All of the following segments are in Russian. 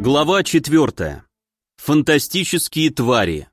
Глава 4. Фантастические твари.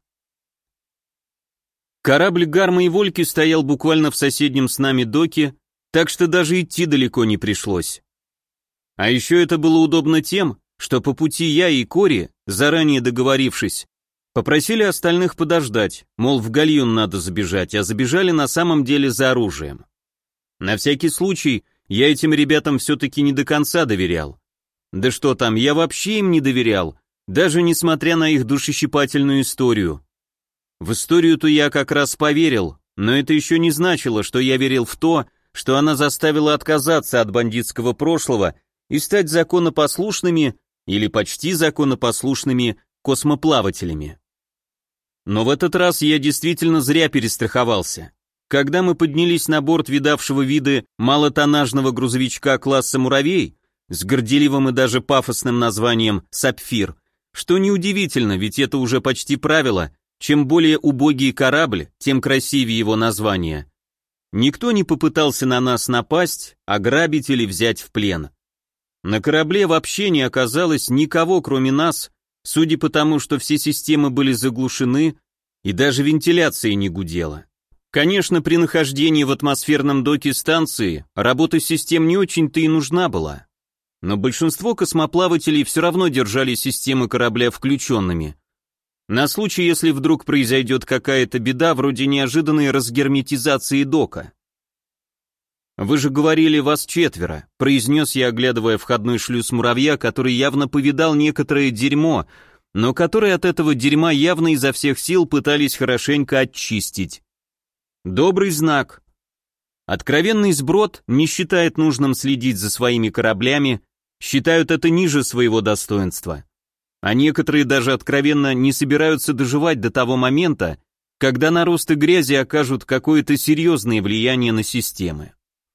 Корабль Гарма и Вольки стоял буквально в соседнем с нами доке, так что даже идти далеко не пришлось. А еще это было удобно тем, что по пути я и Кори, заранее договорившись, попросили остальных подождать, мол, в гальюн надо забежать, а забежали на самом деле за оружием. На всякий случай я этим ребятам все-таки не до конца доверял. Да что там, я вообще им не доверял, даже несмотря на их душещипательную историю. В историю-то я как раз поверил, но это еще не значило, что я верил в то, что она заставила отказаться от бандитского прошлого и стать законопослушными или почти законопослушными космоплавателями. Но в этот раз я действительно зря перестраховался. Когда мы поднялись на борт видавшего виды малотоннажного грузовичка класса «Муравей», с горделивым и даже пафосным названием «Сапфир», что неудивительно, ведь это уже почти правило, чем более убогий корабль, тем красивее его название. Никто не попытался на нас напасть, ограбить или взять в плен. На корабле вообще не оказалось никого, кроме нас, судя по тому, что все системы были заглушены и даже вентиляция не гудела. Конечно, при нахождении в атмосферном доке станции работа систем не очень-то и нужна была. Но большинство космоплавателей все равно держали системы корабля включенными. На случай, если вдруг произойдет какая-то беда, вроде неожиданной разгерметизации дока. «Вы же говорили, вас 4», — произнес я, оглядывая входной шлюз муравья, который явно повидал некоторое дерьмо, но который от этого дерьма явно изо всех сил пытались хорошенько очистить. Добрый знак. Откровенный сброд не считает нужным следить за своими кораблями, считают это ниже своего достоинства. А некоторые даже откровенно не собираются доживать до того момента, когда наросты грязи окажут какое-то серьезное влияние на системы.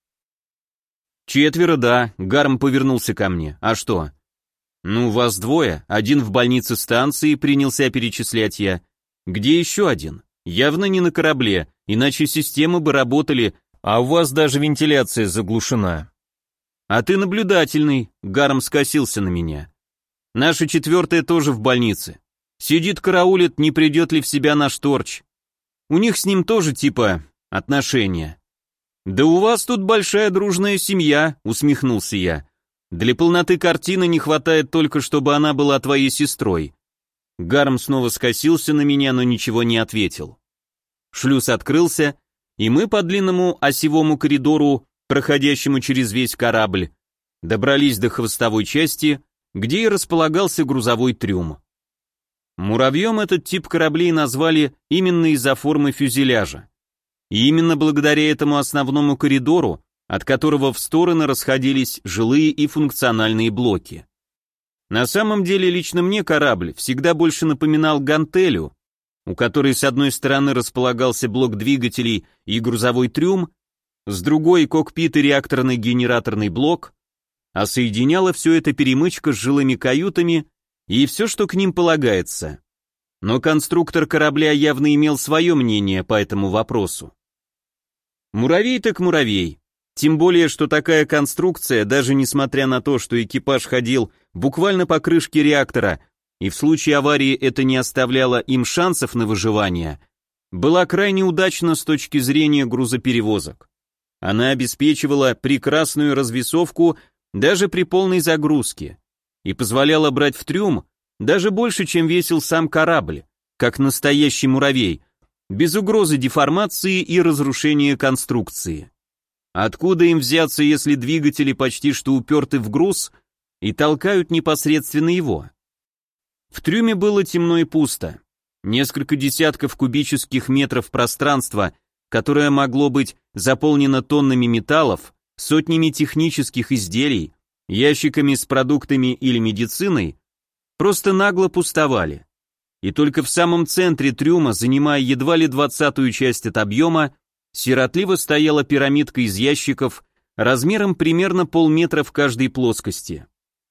4, да, Гарм повернулся ко мне. А что? Ну, вас 2, один в больнице станции, принялся перечислять я. Где еще один? Явно не на корабле, иначе системы бы работали, а у вас даже вентиляция заглушена. А ты наблюдательный, Гарм скосился на меня. Наша 4 тоже в больнице. Сидит, караулит, не придет ли в себя наш торч. У них с ним тоже типа отношения. Да у вас тут большая дружная семья, усмехнулся я. Для полноты картины не хватает только, чтобы она была твоей сестрой. Гарм снова скосился на меня, но ничего не ответил. Шлюз открылся, и мы по длинному осевому коридору, проходящему через весь корабль, добрались до хвостовой части, где и располагался грузовой трюм. Муравьем этот тип кораблей назвали именно из-за формы фюзеляжа. И именно благодаря этому основному коридору, от которого в стороны расходились жилые и функциональные блоки. На самом деле лично мне корабль всегда больше напоминал гантелю, у которой с одной стороны располагался блок двигателей и грузовой трюм, с другой кокпит и реакторный генераторный блок, а соединяла все это перемычка с жилыми каютами и все, что к ним полагается. Но конструктор корабля явно имел свое мнение по этому вопросу. Муравей так муравей, тем более, что такая конструкция, даже несмотря на то, что экипаж ходил буквально по крышке реактора, и в случае аварии это не оставляло им шансов на выживание, была крайне удачна с точки зрения грузоперевозок. Она обеспечивала прекрасную развесовку даже при полной загрузке и позволяла брать в трюм даже больше, чем весил сам корабль, как настоящий муравей, без угрозы деформации и разрушения конструкции. Откуда им взяться, если двигатели почти что уперты в груз и толкают непосредственно его? В трюме было темно и пусто. Несколько десятков кубических метров пространства, которое могло быть заполнено тоннами металлов, сотнями технических изделий, ящиками с продуктами или медициной, просто нагло пустовали. И только в самом центре трюма, занимая едва ли 20-ю часть от объема, сиротливо стояла пирамидка из ящиков размером примерно полметра в каждой плоскости.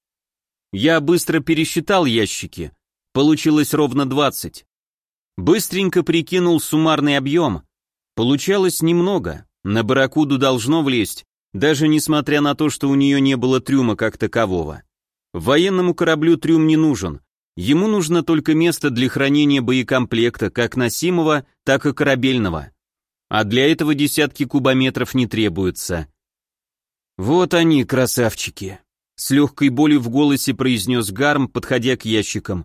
Я быстро пересчитал ящики, получилось ровно 20. Быстренько прикинул суммарный объем, получалось немного, на барракуду должно влезть, даже несмотря на то, что у нее не было трюма как такового. Военному кораблю трюм не нужен. Ему нужно только место для хранения боекомплекта, как носимого, так и корабельного. А для этого десятки кубометров не требуются. Вот они, красавчики. С легкой болью в голосе произнес Гарм, подходя к ящикам.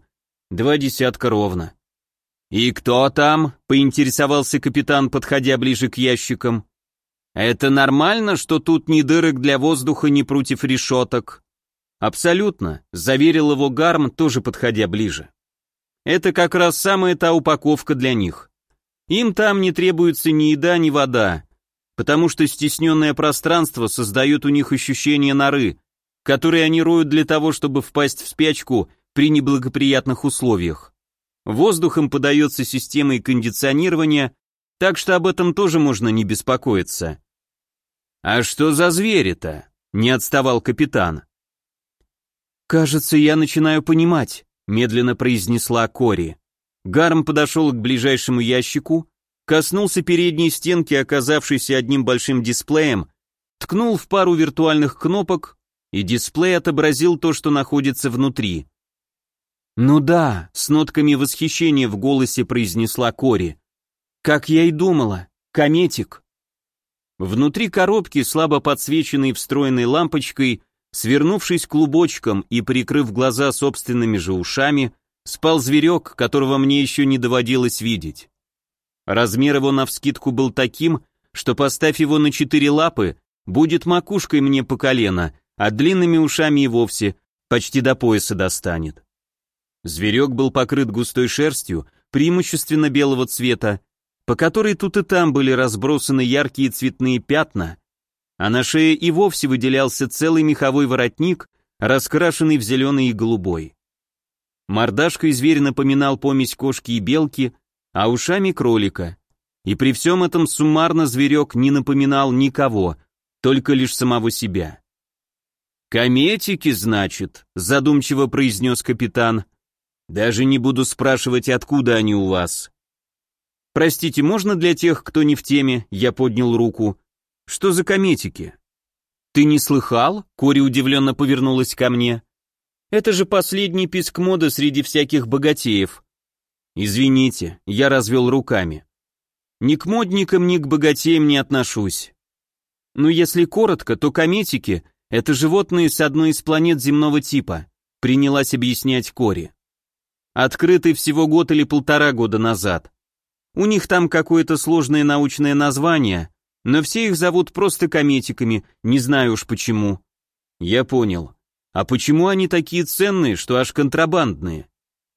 20 ровно. «И кто там?» — поинтересовался капитан, подходя ближе к ящикам. «Это нормально, что тут ни дырок для воздуха, ни прутьев решеток?» «Абсолютно», — заверил его Гарм, тоже подходя ближе. «Это как раз самая та упаковка для них. Им там не требуется ни еда, ни вода, потому что стесненное пространство создает у них ощущение норы, которые они роют для того, чтобы впасть в спячку при неблагоприятных условиях. Воздух им подается системой кондиционирования, так что об этом тоже можно не беспокоиться». «А что за звери-то?» — не отставал капитан. «Кажется, я начинаю понимать», — медленно произнесла Кори. Гарм подошел к ближайшему ящику, коснулся передней стенки, оказавшейся одним большим дисплеем, ткнул в пару виртуальных кнопок, и дисплей отобразил то, что находится внутри. «Ну да», — с нотками восхищения в голосе произнесла Кори. «Как я и думала, кометик». Внутри коробки, слабо подсвеченной встроенной лампочкой, свернувшись клубочком и прикрыв глаза собственными же ушами, спал зверек, которого мне еще не доводилось видеть. Размер его навскидку был таким, что, поставь его на 4 лапы, будет макушкой мне по колено, а длинными ушами и вовсе почти до пояса достанет. Зверек был покрыт густой шерстью, преимущественно белого цвета, по которой тут и там были разбросаны яркие цветные пятна, а на шее и вовсе выделялся целый меховой воротник, раскрашенный в зеленый и голубой. Мордашкой зверь напоминал помесь кошки и белки, а ушами кролика. И при всем этом суммарно зверек не напоминал никого, только лишь самого себя. «Кометики, значит», — задумчиво произнес капитан. «Даже не буду спрашивать, откуда они у вас». «Простите, можно для тех, кто не в теме?» — я поднял руку. «Что за кометики?» «Ты не слыхал?» — Кори удивленно повернулась ко мне. «Это же последний писк моды среди всяких богатеев». «Извините», — я развел руками. «Ни к модникам, ни к богатеям не отношусь». «Ну, если коротко, то кометики — это животные с одной из планет земного типа», — принялась объяснять Кори. «Открыты всего год или 1,5 года назад. У них там какое-то сложное научное название, но все их зовут просто кометиками, не знаю уж почему». «Я понял. А почему они такие ценные, что аж контрабандные?»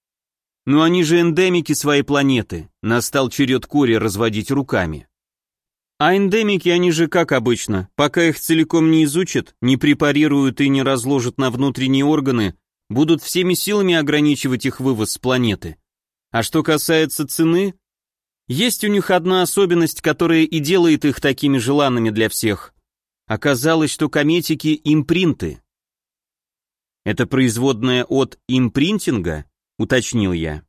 «Ну они же эндемики своей планеты», — настал черед Кори разводить руками. «А эндемики они же как обычно, пока их целиком не изучат, не препарируют и не разложат на внутренние органы, будут всеми силами ограничивать их вывоз с планеты. А что касается цены, есть у них одна особенность, которая и делает их такими желанными для всех. Оказалось, что кометики — импринты». «Это производное от импринтинга?» — уточнил я.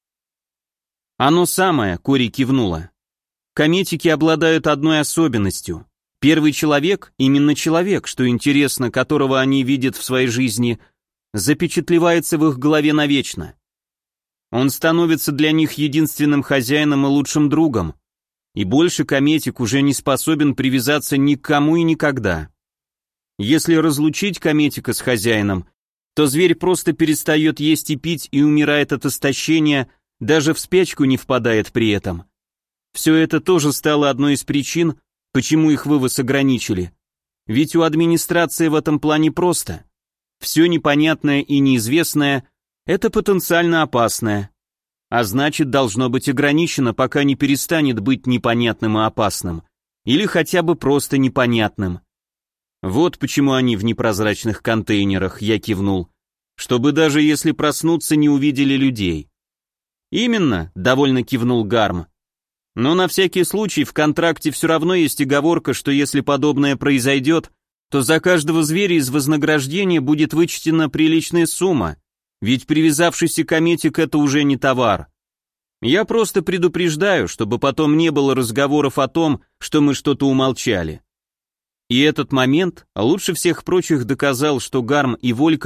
«Оно самое», — Кори кивнула. «Кометики обладают одной особенностью. Первый человек, именно человек, что интересно, которого они видят в своей жизни, запечатлевается в их голове навечно. Он становится для них единственным хозяином и лучшим другом, и больше кометик уже не способен привязаться ни к кому и никогда. Если разлучить кометика с хозяином, то зверь просто перестает есть и пить и умирает от истощения, даже в спячку не впадает при этом. Все это тоже стало одной из причин, почему их вывоз ограничили. Ведь у администрации в этом плане просто. Все непонятное и неизвестное – это потенциально опасное. А значит, должно быть ограничено, пока не перестанет быть непонятным и опасным. Или хотя бы просто непонятным. Вот почему они в непрозрачных контейнерах, я кивнул. Чтобы даже если проснуться, не увидели людей. Именно, довольно кивнул Гарм. Но на всякий случай в контракте все равно есть оговорка, что если подобное произойдет, то за каждого зверя из вознаграждения будет вычтена приличная сумма, ведь привязавшийся кометик это уже не товар. Я просто предупреждаю, чтобы потом не было разговоров о том, что мы что-то умолчали. И этот момент лучше всех прочих доказал, что Гарм и Волька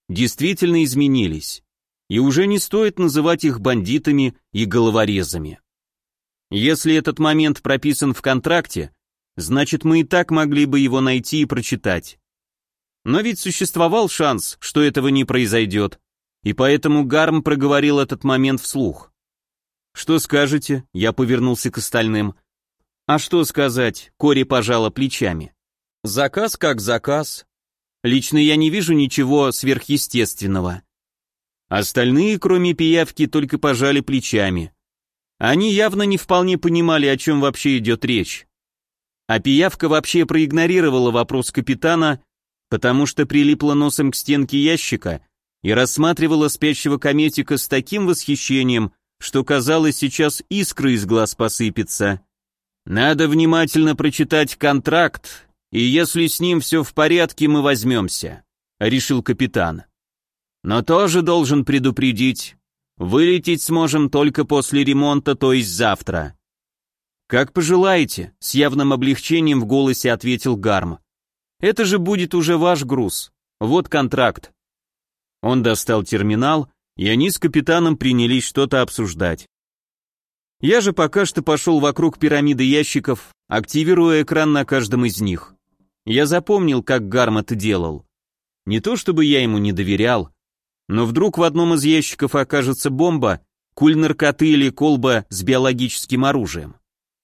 действительно изменились, и уже не стоит называть их бандитами и головорезами. Если этот момент прописан в контракте, значит мы и так могли бы его найти и прочитать. Но ведь существовал шанс, что этого не произойдет, и поэтому Гарм проговорил этот момент вслух. «Что скажете?» — я повернулся к остальным. «А что сказать?» — Кори пожала плечами. «Заказ как заказ. Лично я не вижу ничего сверхъестественного». Остальные, кроме пиявки, только пожали плечами. Они явно не вполне понимали, о чем вообще идет речь. А пиявка вообще проигнорировала вопрос капитана, потому что прилипла носом к стенке ящика и рассматривала спящего кометика с таким восхищением, что казалось, сейчас искры из глаз посыпется. «Надо внимательно прочитать контракт, и если с ним все в порядке, мы возьмемся», — решил капитан. «Но тоже должен предупредить, вылететь сможем только после ремонта, то есть завтра». «Как пожелаете», — с явным облегчением в голосе ответил Гарм. «Это же будет уже ваш груз. Вот контракт». Он достал терминал, и они с капитаном принялись что-то обсуждать. Я же пока что пошел вокруг пирамиды ящиков, активируя экран на каждом из них. Я запомнил, как Гарм это делал. Не то чтобы я ему не доверял, но вдруг в одном из ящиков окажется бомба, куль наркоты или колба с биологическим оружием.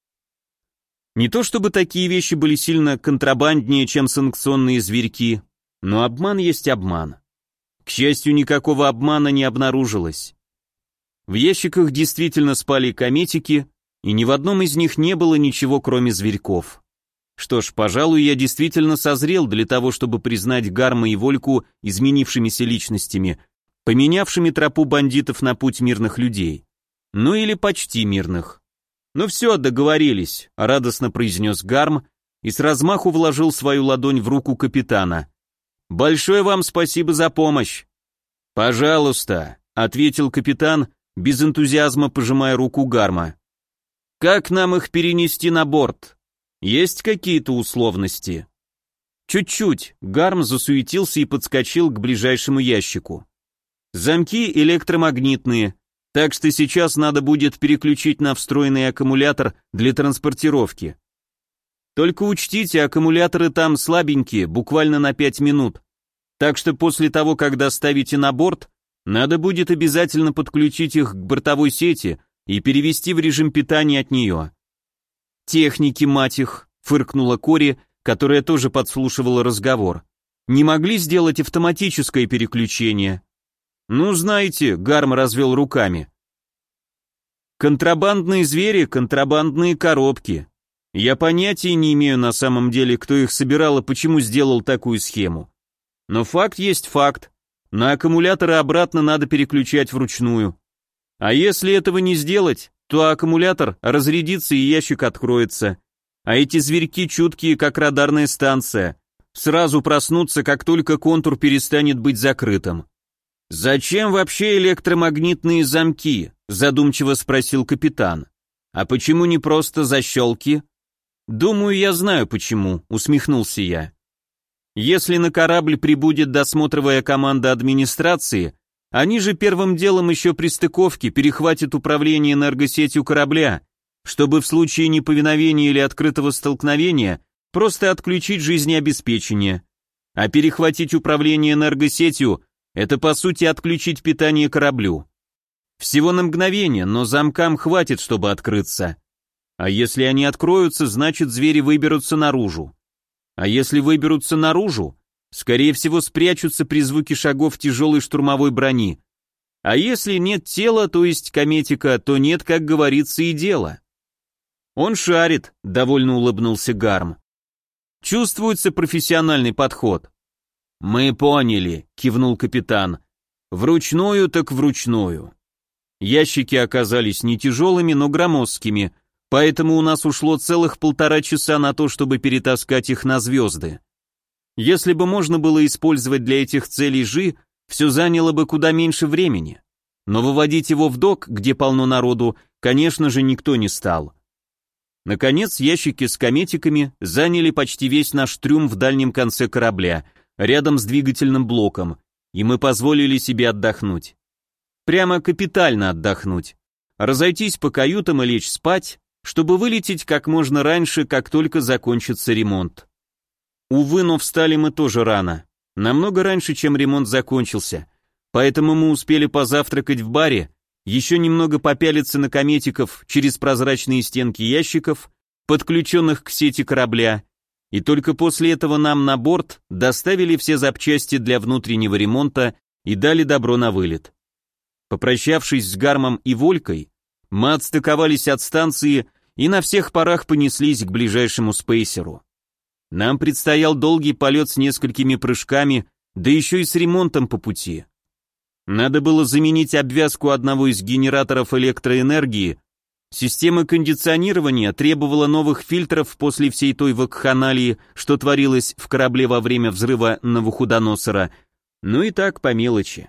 Не то чтобы такие вещи были сильно контрабанднее, чем санкционные зверьки, но обман есть обман. К счастью, никакого обмана не обнаружилось. В ящиках действительно спали кометики, и ни в одном из них не было ничего, кроме зверьков. Что ж, пожалуй, я действительно созрел для того, чтобы признать Гарма и Вольку изменившимися личностями, поменявшими тропу бандитов на путь мирных людей. Ну или почти мирных. «Ну все, договорились», — радостно произнес Гарм и с размаху вложил свою ладонь в руку капитана. «Большое вам спасибо за помощь». «Пожалуйста», — ответил капитан, без энтузиазма пожимая руку Гарма. «Как нам их перенести на борт? Есть какие-то условности?» «Чуть-чуть», — Гарм засуетился и подскочил к ближайшему ящику. «Замки электромагнитные, так что сейчас надо будет переключить на встроенный аккумулятор для транспортировки. Только учтите, аккумуляторы там слабенькие, буквально на 5 минут, так что после того, как доставите на борт, надо будет обязательно подключить их к бортовой сети и перевести в режим питания от нее». «Техники, мать их», — фыркнула Кори, которая тоже подслушивала разговор. «Не могли сделать автоматическое переключение?» «Ну, знаете», — Гарм развел руками. «Контрабандные звери, контрабандные коробки. Я понятия не имею на самом деле, кто их собирал и почему сделал такую схему. Но факт есть факт. На аккумуляторы обратно надо переключать вручную. А если этого не сделать, то аккумулятор разрядится и ящик откроется. А эти зверьки чуткие, как радарная станция. Сразу проснутся, как только контур перестанет быть закрытым». «Зачем вообще электромагнитные замки?» — задумчиво спросил капитан. «А почему не просто защелки?» «Думаю, я знаю почему», — усмехнулся я. «Если на корабль прибудет досмотровая команда администрации, они же первым делом еще при стыковке перехватят управление энергосетью корабля, чтобы в случае неповиновения или открытого столкновения просто отключить жизнеобеспечение. А перехватить управление энергосетью — это по сути отключить питание кораблю. Всего на мгновение, но замкам хватит, чтобы открыться. А если они откроются, значит звери выберутся наружу. А если выберутся наружу, скорее всего спрячутся при звуке шагов тяжелой штурмовой брони. А если нет тела, то есть кометика, то нет, как говорится, и дела». «Он шарит», — довольно улыбнулся Гарм. «Чувствуется профессиональный подход». «Мы поняли», — кивнул капитан. «Вручную так вручную». Ящики оказались не тяжелыми, но громоздкими, поэтому у нас ушло целых 1,5 часа на то, чтобы перетаскать их на звезды. Если бы можно было использовать для этих целей Жи, все заняло бы куда меньше времени. Но выводить его в док, где полно народу, конечно же, никто не стал. Наконец, ящики с кометиками заняли почти весь наш трюм в дальнем конце корабля, рядом с двигательным блоком, и мы позволили себе отдохнуть. Прямо капитально отдохнуть. Разойтись по каютам и лечь спать, чтобы вылететь как можно раньше, как только закончится ремонт. Увы, но встали мы тоже рано. Намного раньше, чем ремонт закончился. Поэтому мы успели позавтракать в баре, еще немного попялиться на кометиков через прозрачные стенки ящиков, подключенных к сети корабля, и только после этого нам на борт доставили все запчасти для внутреннего ремонта и дали добро на вылет. Попрощавшись с Гармом и Волькой, мы отстыковались от станции и на всех парах понеслись к ближайшему спейсеру. Нам предстоял долгий полет с несколькими прыжками, да еще и с ремонтом по пути. Надо было заменить обвязку одного из генераторов электроэнергии, система кондиционирования требовала новых фильтров после всей той вакханалии, что творилось в корабле во время взрыва Навуходоносора, ну и так по мелочи.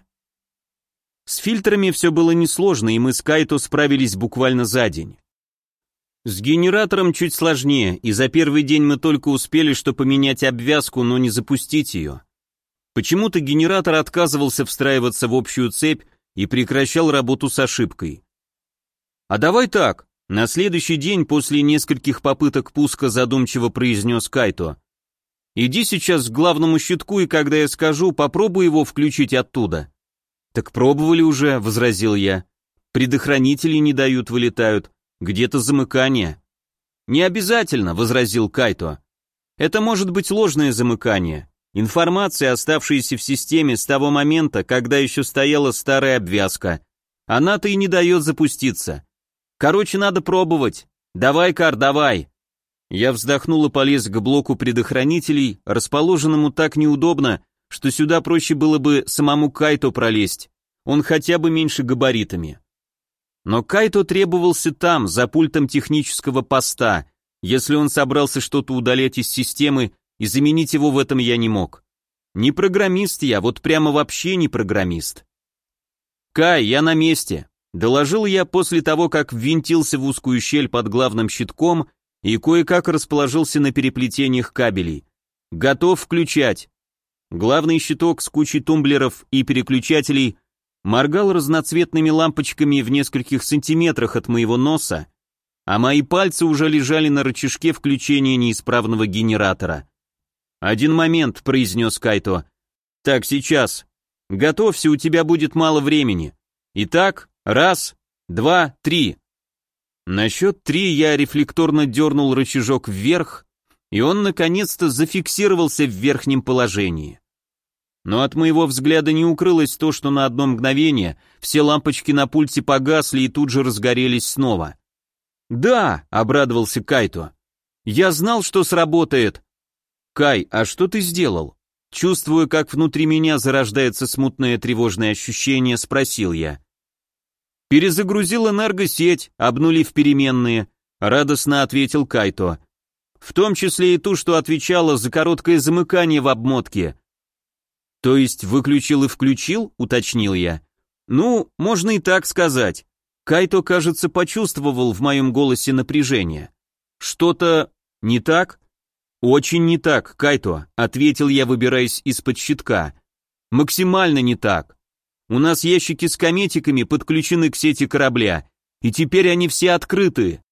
С фильтрами все было несложно, и мы с Кайто справились буквально за день. С генератором чуть сложнее, и за первый день мы только успели что поменять обвязку, но не запустить ее. Почему-то генератор отказывался встраиваться в общую цепь и прекращал работу с ошибкой. «А давай так», — на следующий день после нескольких попыток пуска задумчиво произнес Кайто. «Иди сейчас к главному щитку, и когда я скажу, попробуй его включить оттуда». «Так пробовали уже», — возразил я. «Предохранители не дают, вылетают. Где-то замыкание». «Не обязательно», — возразил Кайто. «Это может быть ложное замыкание. Информация, оставшаяся в системе с того момента, когда еще стояла старая обвязка. Она-то и не дает запуститься. Короче, надо пробовать. Давай, Кар, давай». Я вздохнул и полез к блоку предохранителей, расположенному так неудобно, что сюда проще было бы самому Кайто пролезть. Он хотя бы меньше габаритами. Но Кайто требовался там, за пультом технического поста. Если он собрался что-то удалять из системы, и заменить его в этом я не мог. Не программист я, вот прямо вообще не программист. «Кай, я на месте», — доложил я после того, как ввинтился в узкую щель под главным щитком и кое-как расположился на переплетениях кабелей. «Готов включать». Главный щиток с кучей тумблеров и переключателей моргал разноцветными лампочками в нескольких сантиметрах от моего носа, а мои пальцы уже лежали на рычажке включения неисправного генератора. «Один момент», — произнес Кайто. «Так, сейчас. Готовься, у тебя будет мало времени. Итак, 1, 2, 3». На счет 3 я рефлекторно дернул рычажок вверх, и он наконец-то зафиксировался в верхнем положении. Но от моего взгляда не укрылось то, что на одно мгновение все лампочки на пульте погасли и тут же разгорелись снова. «Да», — обрадовался Кайто. «Я знал, что сработает». «Кай, а что ты сделал?» Чувствуя, как внутри меня зарождается смутное тревожное ощущение, спросил я. «Перезагрузил энергосеть, обнулив переменные», — радостно ответил Кайто. «В том числе и ту, что отвечала за короткое замыкание в обмотке». «То есть выключил и включил?» — уточнил я. «Ну, можно и так сказать». Кайто, кажется, почувствовал в моем голосе напряжение. «Что-то не так?» «Очень не так, Кайто», — ответил я, выбираясь из-под щитка. «Максимально не так. У нас ящики с кометиками подключены к сети корабля, и теперь они все открыты.